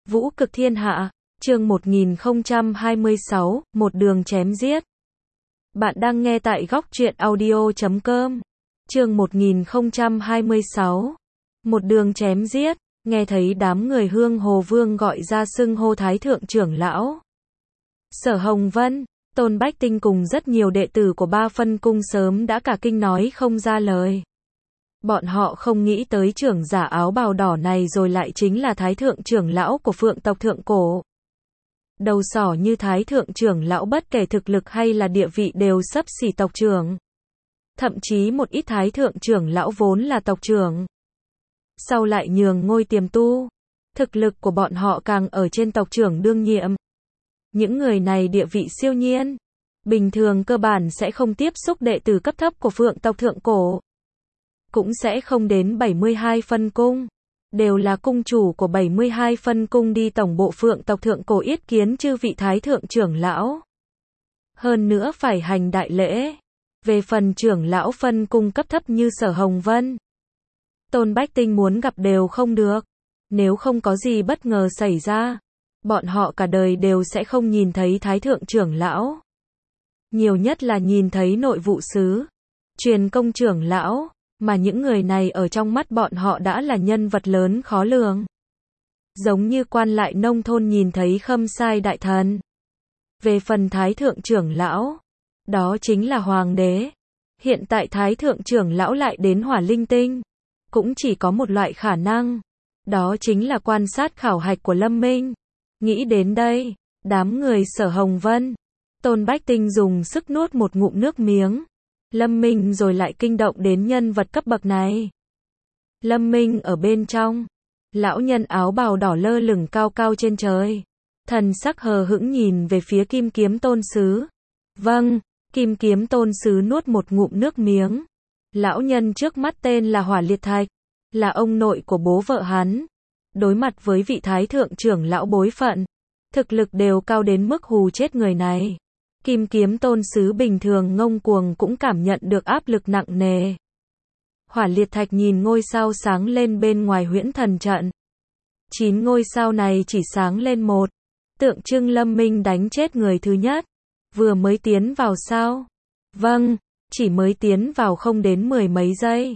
Vũ cực thiên hạ, chương 1026, một đường chém giết. Bạn đang nghe tại góc truyện audio.com. Chương 1026, một đường chém giết. Nghe thấy đám người Hương Hồ Vương gọi ra xưng hô Thái thượng trưởng lão Sở Hồng Vân, Tôn Bách Tinh cùng rất nhiều đệ tử của Ba Phân Cung sớm đã cả kinh nói không ra lời. Bọn họ không nghĩ tới trưởng giả áo bào đỏ này rồi lại chính là Thái thượng trưởng lão của Phượng tộc Thượng Cổ. Đầu sỏ như Thái thượng trưởng lão bất kể thực lực hay là địa vị đều xấp xỉ tộc trưởng. Thậm chí một ít Thái thượng trưởng lão vốn là tộc trưởng, sau lại nhường ngôi tiềm tu. Thực lực của bọn họ càng ở trên tộc trưởng đương nhiệm. Những người này địa vị siêu nhiên, bình thường cơ bản sẽ không tiếp xúc đệ tử cấp thấp của Phượng tộc Thượng Cổ, cũng sẽ không đến 72 phân cung, đều là cung chủ của 72 phân cung đi tổng bộ Phượng tộc Thượng Cổ yết kiến chư vị Thái thượng trưởng lão. Hơn nữa phải hành đại lễ. Về phần trưởng lão phân cung cấp thấp như Sở Hồng Vân, Tôn Bách Tinh muốn gặp đều không được. Nếu không có gì bất ngờ xảy ra, bọn họ cả đời đều sẽ không nhìn thấy Thái thượng trưởng lão. Nhiều nhất là nhìn thấy nội vụ sứ, truyền công trưởng lão, mà những người này ở trong mắt bọn họ đã là nhân vật lớn khó lường. Giống như quan lại nông thôn nhìn thấy Khâm Sai đại thần. Về phần Thái thượng trưởng lão, đó chính là hoàng đế. Hiện tại Thái thượng trưởng lão lại đến Hỏa Linh Tinh, cũng chỉ có một loại khả năng, đó chính là quan sát khảo hạch của Lâm Minh. Nghĩ đến đây, đám người Sở Hồng Vân, Tôn Bách Tinh dùng sức nuốt một ngụm nước miếng. Lâm Minh rồi lại kinh động đến nhân vật cấp bậc này. Lâm Minh ở bên trong, lão nhân áo bào đỏ lơ lửng cao cao trên trời, thần sắc hờ hững nhìn về phía Kim Kiếm Tôn Sứ. Vâng, Kim Kiếm Tôn Sứ nuốt một ngụm nước miếng. Lão nhân trước mắt tên là Hỏa Liệt Thạch, là ông nội của bố vợ hắn. Đối mặt với vị Thái thượng trưởng lão bối phận, thực lực đều cao đến mức hù chết người này. Kim Kiếm Tôn Sứ bình thường ngông cuồng cũng cảm nhận được áp lực nặng nề. Hỏa Liệt Thạch nhìn ngôi sao sáng lên bên ngoài huyễn thần trận. 9 ngôi sao này chỉ sáng lên một, tượng trưng Lâm Minh đánh chết người thứ nhất. Vừa mới tiến vào sao? Vâng, chỉ mới tiến vào không đến 10 mấy giây.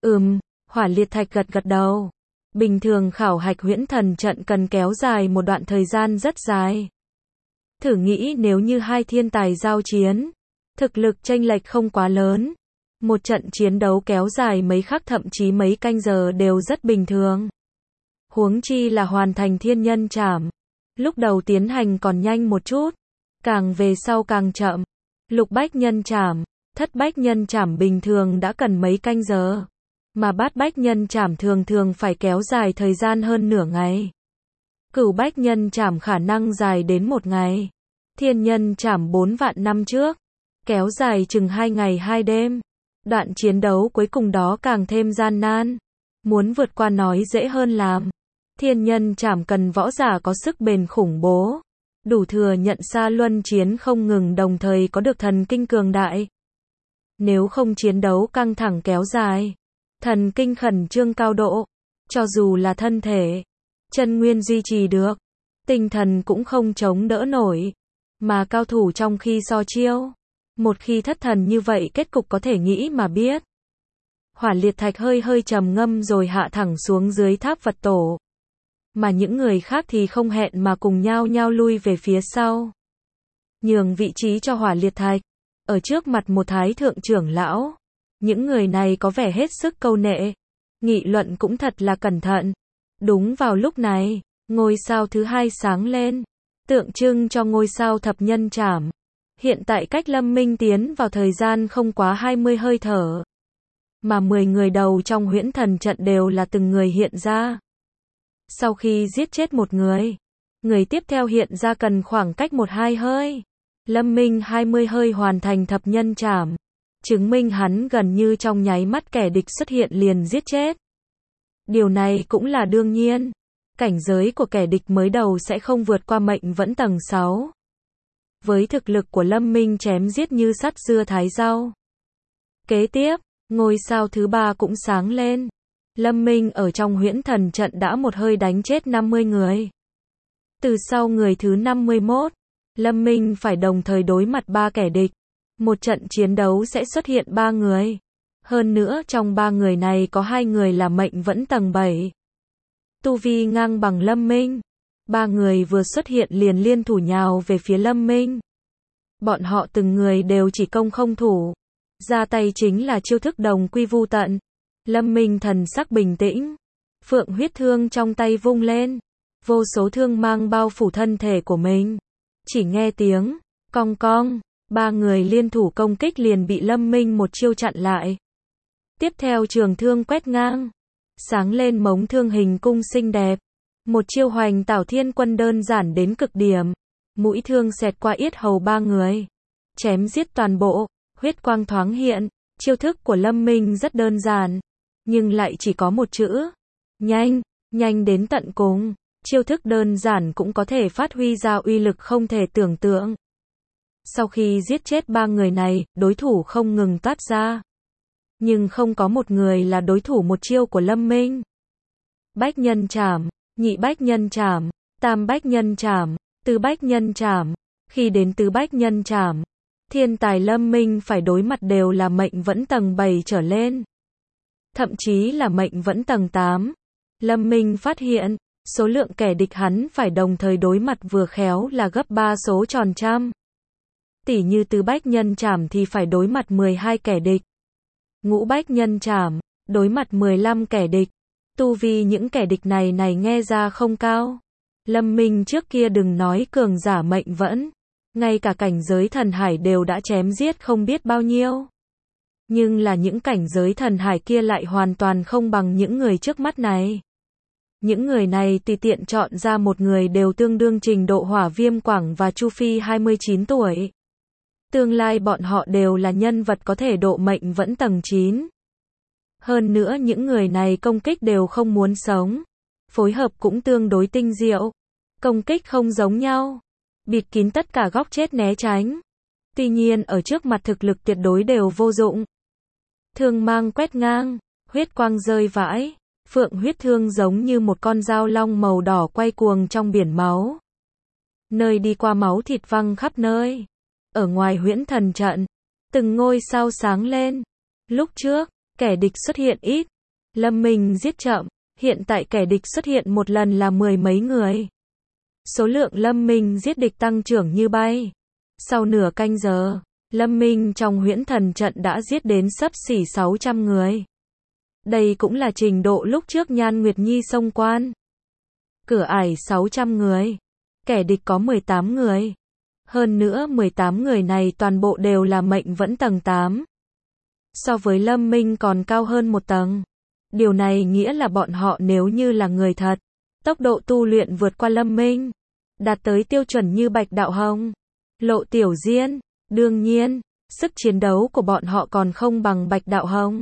Hỏa Liệt Thạch gật gật đầu. Bình thường khảo hạch huyễn thần trận cần kéo dài một đoạn thời gian rất dài. Thử nghĩ nếu như hai thiên tài giao chiến, thực lực chênh lệch không quá lớn, một trận chiến đấu kéo dài mấy khắc thậm chí mấy canh giờ đều rất bình thường. Huống chi là hoàn thành thiên nhân trảm. Lúc đầu tiến hành còn nhanh một chút, càng về sau càng chậm. Lục bách nhân trảm, thất bách nhân trảm bình thường đã cần mấy canh giờ, mà bát bách nhân trảm thường thường phải kéo dài thời gian hơn nửa ngày. Cửu bách nhân trảm khả năng dài đến 1 ngày. Thiên nhân trảm 4 vạn năm trước, kéo dài chừng 2 ngày 2 đêm. Đoạn chiến đấu cuối cùng đó càng thêm gian nan. Muốn vượt qua nói dễ hơn làm. Thiên nhân trảm cần võ giả có sức bền khủng bố, đủ thừa nhận xa luân chiến không ngừng đồng thời có được thần kinh cường đại. Nếu không chiến đấu căng thẳng kéo dài, thần kinh khẩn trương cao độ, cho dù là thân thể, chân nguyên duy trì được, tinh thần cũng không chống đỡ nổi. Mà cao thủ trong khi so chiêu, một khi thất thần như vậy kết cục có thể nghĩ mà biết. Hỏa Liệt Thạch hơi hơi trầm ngâm rồi hạ thẳng xuống dưới tháp Phật tổ. Mà những người khác thì không hẹn mà cùng nhao nhao lui về phía sau, nhường vị trí cho Hỏa Liệt Thạch, ở trước mặt một Thái thượng trưởng lão. Những người này có vẻ hết sức câu nệ, nghị luận cũng thật là cẩn thận. Đúng vào lúc này, ngôi sao thứ hai sáng lên, tượng trưng cho ngôi sao thập nhân trảm. Hiện tại cách Lâm Minh tiến vào thời gian không quá 20 hơi thở, mà 10 người đầu trong huyễn thần trận đều là từng người hiện ra. Sau khi giết chết một người, người tiếp theo hiện ra cần khoảng cách 1-2 hơi. Lâm Minh 20 hơi hoàn thành thập nhân trảm, chứng minh hắn gần như trong nháy mắt kẻ địch xuất hiện liền giết chết. Điều này cũng là đương nhiên. Cảnh giới của kẻ địch mới đầu sẽ không vượt qua mệnh vẫn tầng 6. Với thực lực của Lâm Minh chém giết như sắt dưa thái rau. Kế tiếp, ngôi sao thứ 3 cũng sáng lên. Lâm Minh ở trong huyễn thần trận đã một hơi đánh chết 50 người. Từ sau người thứ 51, Lâm Minh phải đồng thời đối mặt 3 kẻ địch. Một trận chiến đấu sẽ xuất hiện 3 người. Hơn nữa trong 3 người này có 2 người là mệnh vẫn tầng 7. Tu vi ngang bằng Lâm Minh. 3 người vừa xuất hiện liền liên thủ nhào về phía Lâm Minh. Bọn họ từng người đều chỉ công không thủ. Ra tay chính là chiêu thức đồng quy vu tận. Lâm Minh thần sắc bình tĩnh. Phượng huyết thương trong tay vung lên. Vô số thương mang bao phủ thân thể của mình. Chỉ nghe tiếng cong cong. 3 người liên thủ công kích liền bị Lâm Minh một chiêu chặn lại. Tiếp theo trường thương quét ngang. Sáng lên mống thương hình cung xinh đẹp. Một chiêu hoành tảo thiên quân đơn giản đến cực điểm. Mũi thương xẹt qua yết hầu 3 người. Chém giết toàn bộ. Huyết quang thoáng hiện. Chiêu thức của Lâm Minh rất đơn giản. Nhưng lại chỉ có một chữ. Nhanh. Nhanh đến tận cùng. Chiêu thức đơn giản cũng có thể phát huy ra uy lực không thể tưởng tượng. Sau khi giết chết 3 người này, đối thủ không ngừng toát ra. Nhưng không có một người là đối thủ một chiêu của Lâm Minh. Bách nhân trảm, nhị bách nhân trảm, tam bách nhân trảm, tứ bách nhân trảm. Khi đến tứ bách nhân trảm, thiên tài Lâm Minh phải đối mặt đều là mệnh vẫn tầng 7 trở lên. Thậm chí là mệnh vẫn tầng 8. Lâm Minh phát hiện, số lượng kẻ địch hắn phải đồng thời đối mặt vừa khéo là gấp 3 số tròn trăm. Tỉ như tứ bách nhân trảm thì phải đối mặt 12 kẻ địch. Ngũ bách nhân trảm, đối mặt 15 kẻ địch. Tu vi những kẻ địch này nghe ra không cao. Lâm Minh trước kia đừng nói cường giả mệnh vẫn. Ngay cả cảnh giới thần hải đều đã chém giết không biết bao nhiêu. Nhưng là những cảnh giới thần hải kia lại hoàn toàn không bằng những người trước mắt này. Những người này tùy tiện chọn ra một người đều tương đương trình độ Hỏa Viêm Quảng và Chu Phi 29 tuổi. Tương lai bọn họ đều là nhân vật có thể độ mệnh vẫn tầng 9. Hơn nữa những người này công kích đều không muốn sống. Phối hợp cũng tương đối tinh diệu. Công kích không giống nhau. Bịt kín tất cả góc chết né tránh. Tuy nhiên ở trước mặt thực lực tuyệt đối đều vô dụng. Thương mang quét ngang, huyết quang rơi vãi. Phượng huyết thương giống như một con dao long màu đỏ quay cuồng trong biển máu. Nơi đi qua máu thịt văng khắp nơi. Ở ngoài huyễn thần trận, từng ngôi sao sáng lên. Lúc trước, kẻ địch xuất hiện ít. Lâm Minh giết chậm, hiện tại kẻ địch xuất hiện một lần là 10 mấy người. Số lượng Lâm Minh giết địch tăng trưởng như bay. Sau nửa canh giờ, Lâm Minh trong huyễn thần trận đã giết đến xấp xỉ 600 người. Đây cũng là trình độ lúc trước Nhan Nguyệt Nhi xông quan. Cửa ải 600 người. Kẻ địch có 18 người. Hơn nữa 18 người này toàn bộ đều là mệnh vẫn tầng 8. So với Lâm Minh còn cao hơn một tầng. Điều này nghĩa là bọn họ nếu như là người thật, tốc độ tu luyện vượt qua Lâm Minh, đạt tới tiêu chuẩn như Bạch Đạo Hồng, Lộ Tiểu Diên. Đương nhiên, sức chiến đấu của bọn họ còn không bằng Bạch Đạo Hồng,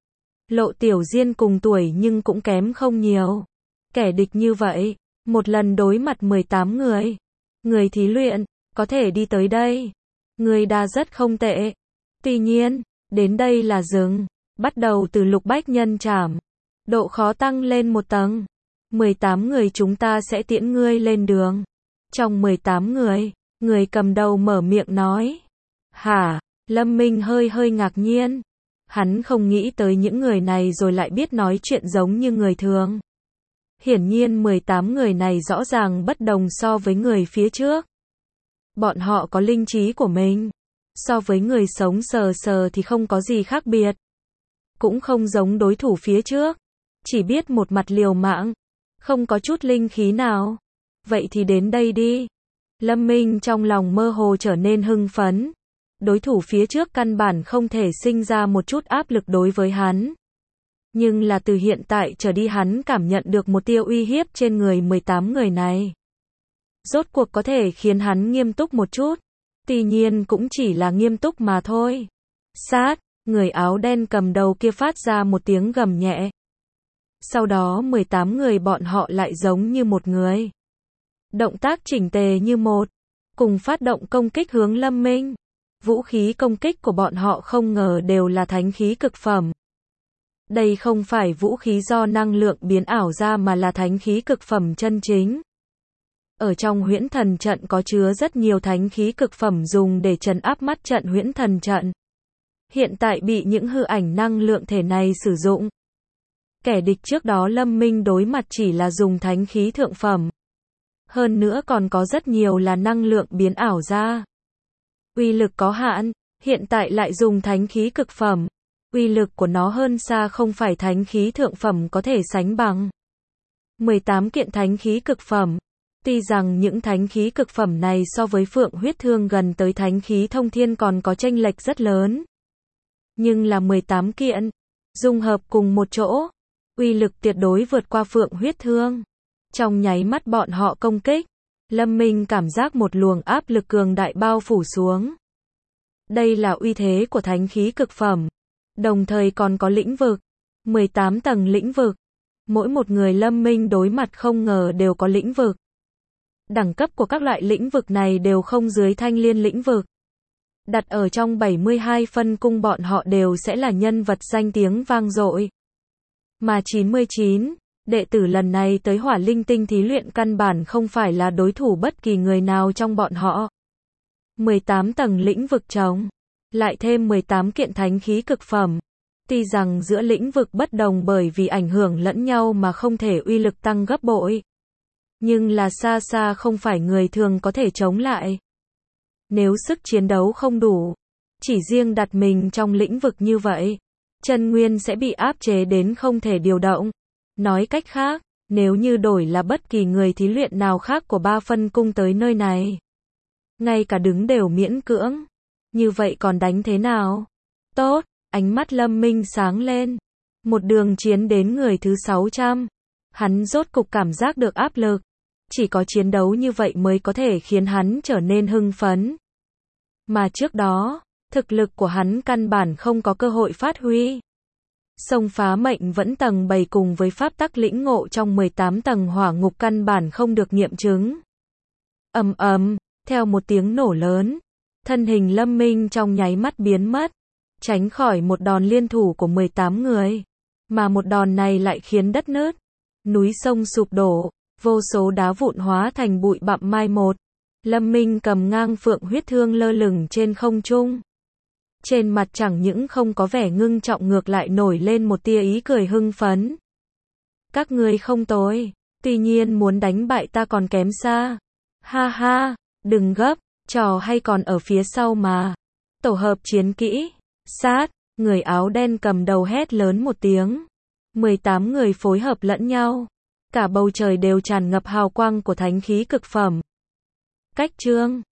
Lộ Tiểu Diên cùng tuổi nhưng cũng kém không nhiều. Kẻ địch như vậy, một lần đối mặt 18 người. Người thí luyện, có thể đi tới đây. Người đa rất không tệ. Tuy nhiên, đến đây là dừng. Bắt đầu từ lục bách nhân trảm. Độ khó tăng lên một tầng. 18 người chúng ta sẽ tiễn ngươi lên đường. Trong 18 người, người cầm đầu mở miệng nói. Hả? Lâm Minh hơi ngạc nhiên. Hắn không nghĩ tới những người này rồi lại biết nói chuyện giống như người thường. Hiển nhiên 18 người này rõ ràng bất đồng so với người phía trước. Bọn họ có linh trí của mình. So với người sống sờ sờ thì không có gì khác biệt. Cũng không giống đối thủ phía trước. Chỉ biết một mặt liều mạng. Không có chút linh khí nào. Vậy thì đến đây đi. Lâm Minh trong lòng mơ hồ trở nên hưng phấn. Đối thủ phía trước căn bản không thể sinh ra một chút áp lực đối với hắn. Nhưng là từ hiện tại trở đi hắn cảm nhận được một tia uy hiếp trên người 18 người này. Rốt cuộc có thể khiến hắn nghiêm túc một chút. Tuy nhiên cũng chỉ là nghiêm túc mà thôi. Sát, người áo đen cầm đầu kia phát ra một tiếng gầm nhẹ. Sau đó 18 người bọn họ lại giống như một người. Động tác chỉnh tề như một. Cùng phát động công kích hướng Lâm Minh. Vũ khí công kích của bọn họ không ngờ đều là thánh khí cực phẩm. Đây không phải vũ khí do năng lượng biến ảo ra mà là thánh khí cực phẩm chân chính. Ở trong huyễn thần trận có chứa rất nhiều thánh khí cực phẩm dùng để trấn áp mắt trận huyễn thần trận. Hiện tại bị những hư ảnh năng lượng thể này sử dụng. Kẻ địch trước đó Lâm Minh đối mặt chỉ là dùng thánh khí thượng phẩm. Hơn nữa còn có rất nhiều là năng lượng biến ảo ra. Uy lực có hạn, hiện tại lại dùng thánh khí cực phẩm. Uy lực của nó hơn xa không phải thánh khí thượng phẩm có thể sánh bằng. 18 kiện thánh khí cực phẩm. Tuy rằng những thánh khí cực phẩm này so với Phượng huyết thương gần tới thánh khí thông thiên còn có chênh lệch rất lớn. Nhưng là 18 kiện, dung hợp cùng một chỗ, uy lực tuyệt đối vượt qua Phượng huyết thương. Trong nháy mắt bọn họ công kích, Lâm Minh cảm giác một luồng áp lực cường đại bao phủ xuống. Đây là uy thế của thánh khí cực phẩm, đồng thời còn có lĩnh vực, 18 tầng lĩnh vực. Mỗi một người Lâm Minh đối mặt không ngờ đều có lĩnh vực. Đẳng cấp của các loại lĩnh vực này đều không dưới thanh liên lĩnh vực. Đặt ở trong 72 phân cung bọn họ đều sẽ là nhân vật danh tiếng vang dội. Mà 99, đệ tử lần này tới Hỏa Linh Tinh thí luyện căn bản không phải là đối thủ bất kỳ người nào trong bọn họ. 18 tầng lĩnh vực trống, lại thêm 18 kiện thánh khí cực phẩm. Tuy rằng giữa lĩnh vực bất đồng bởi vì ảnh hưởng lẫn nhau mà không thể uy lực tăng gấp bội. Nhưng là xa xa không phải người thường có thể chống lại. Nếu sức chiến đấu không đủ, chỉ riêng đặt mình trong lĩnh vực như vậy, chân nguyên sẽ bị áp chế đến không thể điều động. Nói cách khác, nếu như đổi là bất kỳ người thí luyện nào khác của 3 phân cung tới nơi này, ngay cả đứng đều miễn cưỡng. Như vậy còn đánh thế nào? Tốt, ánh mắt Lâm Minh sáng lên. Một đường chiến đến người thứ 600. Hắn rốt cục cảm giác được áp lực. Chỉ có chiến đấu như vậy mới có thể khiến hắn trở nên hưng phấn. Mà trước đó, thực lực của hắn căn bản không có cơ hội phát huy. Xông phá mệnh vẫn tầng 7 cùng với pháp tắc lĩnh ngộ trong 18 tầng hỏa ngục căn bản không được nghiệm chứng. Ầm ầm, theo một tiếng nổ lớn, thân hình Lâm Minh trong nháy mắt biến mất, tránh khỏi một đòn liên thủ của 18 người. Mà một đòn này lại khiến đất nứt, núi sông sụp đổ, vô số đá vụn hóa thành bụi bặm mai một. Lâm Minh cầm ngang Phượng huyết thương lơ lửng trên không trung. Trên mặt chẳng những không có vẻ ngưng trọng ngược lại nổi lên một tia ý cười hưng phấn. Các ngươi không tồi, tuy nhiên muốn đánh bại ta còn kém xa. Ha ha, đừng gấp, trò hay còn ở phía sau mà. Tổ hợp chiến kỹ, sát, người áo đen cầm đầu hét lớn một tiếng. 18 người phối hợp lẫn nhau. Cả bầu trời đều tràn ngập hào quang của thánh khí cực phẩm. Cách chương